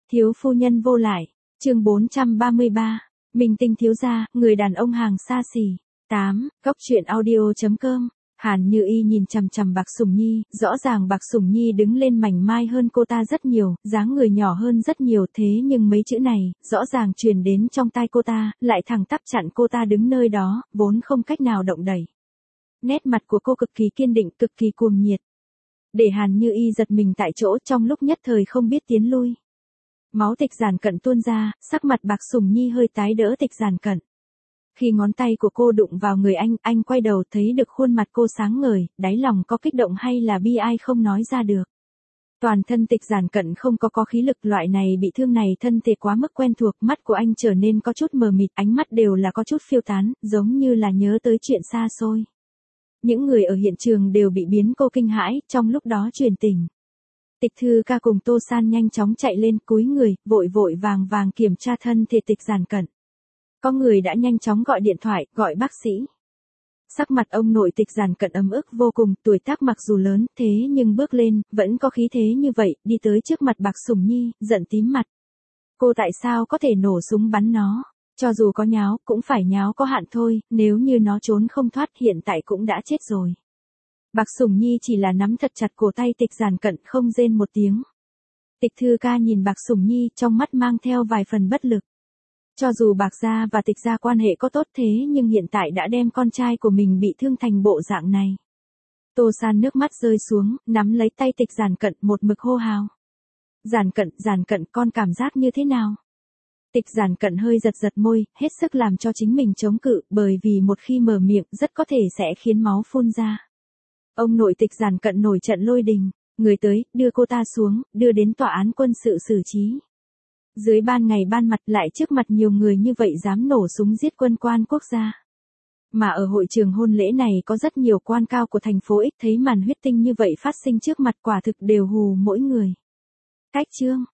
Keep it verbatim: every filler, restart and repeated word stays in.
Thiếu phu nhân vô lại, chương bốn trăm ba mươi ba, Minh tinh thiếu gia, người đàn ông hàng xa xỉ. tám, Góc truyện audio chấm com. Hàn Như Y nhìn chằm chằm Bạc Sùng Nhi, rõ ràng Bạc Sùng Nhi đứng lên mảnh mai hơn cô ta rất nhiều, dáng người nhỏ hơn rất nhiều, thế nhưng mấy chữ này, rõ ràng truyền đến trong tai cô ta, lại thẳng tắp chặn cô ta đứng nơi đó, vốn không cách nào động đẩy. Nét mặt của cô cực kỳ kiên định, cực kỳ cuồng nhiệt. Để Hàn Như Y giật mình tại chỗ, trong lúc nhất thời không biết tiến lui. Máu Tịch Giản Cận tuôn ra, sắc mặt Bạc Sùng Nhi hơi tái đỡ Tịch Giản Cận. Khi ngón tay của cô đụng vào người anh, anh quay đầu thấy được khuôn mặt cô sáng ngời, đáy lòng có kích động hay là bi ai không nói ra được. Toàn thân Tịch Giản Cận không có có khí lực, loại này bị thương này thân thể quá mức quen thuộc, mắt của anh trở nên có chút mờ mịt, ánh mắt đều là có chút phiêu tán, giống như là nhớ tới chuyện xa xôi. Những người ở hiện trường đều bị biến cô kinh hãi, trong lúc đó truyền tình. Tịch Thư Ca cùng Tô San nhanh chóng chạy lên, cúi người, vội vội vàng vàng kiểm tra thân thể Tịch Giản Cận. Có người đã nhanh chóng gọi điện thoại, gọi bác sĩ. Sắc mặt ông nội Tịch Giản Cận ấm ức vô cùng, tuổi tác mặc dù lớn, thế nhưng bước lên, vẫn có khí thế như vậy, đi tới trước mặt Bạc Sùng Nhi, giận tím mặt. Cô tại sao có thể nổ súng bắn nó? Cho dù có nháo, cũng phải nháo có hạn thôi, nếu như nó trốn không thoát hiện tại cũng đã chết rồi. Bạc Sùng Nhi chỉ là nắm thật chặt cổ tay Tịch Giản Cận, không rên một tiếng. Tịch Thư Ca nhìn Bạc Sùng Nhi, trong mắt mang theo vài phần bất lực. Cho dù Bạc gia và Tịch gia quan hệ có tốt thế nhưng hiện tại đã đem con trai của mình bị thương thành bộ dạng này. Tô San nước mắt rơi xuống, nắm lấy tay Tịch Giản Cận, một mực hô hào. Giản Cận, Giản Cận, con cảm giác như thế nào? Tịch Giản Cận hơi giật giật môi, hết sức làm cho chính mình chống cự, bởi vì một khi mở miệng rất có thể sẽ khiến máu phun ra. Ông nội Tịch Giản Cận nổi trận lôi đình, người tới, đưa cô ta xuống, đưa đến tòa án quân sự xử trí. Dưới ban ngày ban mặt lại trước mặt nhiều người như vậy dám nổ súng giết quân quan quốc gia. Mà ở hội trường hôn lễ này có rất nhiều quan cao của thành phố X, thấy màn huyết tinh như vậy phát sinh trước mặt quả thực đều hù mỗi người. Cách chương,